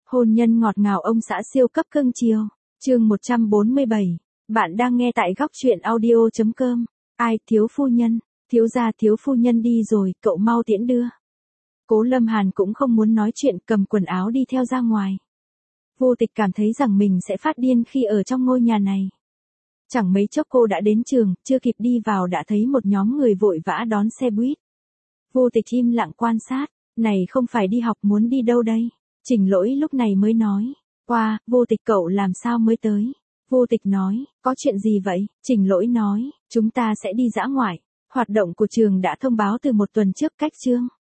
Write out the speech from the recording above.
Hôn nhân ngọt ngào ông xã siêu cấp cưng chiều. Chương 147. Bạn đang nghe tại góc truyện audio.com. Ai, thiếu phu nhân, thiếu gia thiếu phu nhân đi rồi, cậu mau tiễn đưa. Cố Lâm Hàn cũng không muốn nói chuyện, cầm quần áo đi theo ra ngoài. Vô Tịch cảm thấy rằng mình sẽ phát điên khi ở trong ngôi nhà này. Chẳng mấy chốc cô đã đến trường, chưa kịp đi vào đã thấy một nhóm người vội vã đón xe buýt. Vô Tịch im lặng quan sát, này không phải đi học muốn đi đâu đây? Trình Lỗi lúc này mới nói, qua, Vô Tịch cậu làm sao mới tới? Vô Tịch nói, có chuyện gì vậy? Trình Lỗi nói, chúng ta sẽ đi dã ngoại. Hoạt động của trường đã thông báo từ một tuần trước cách chương.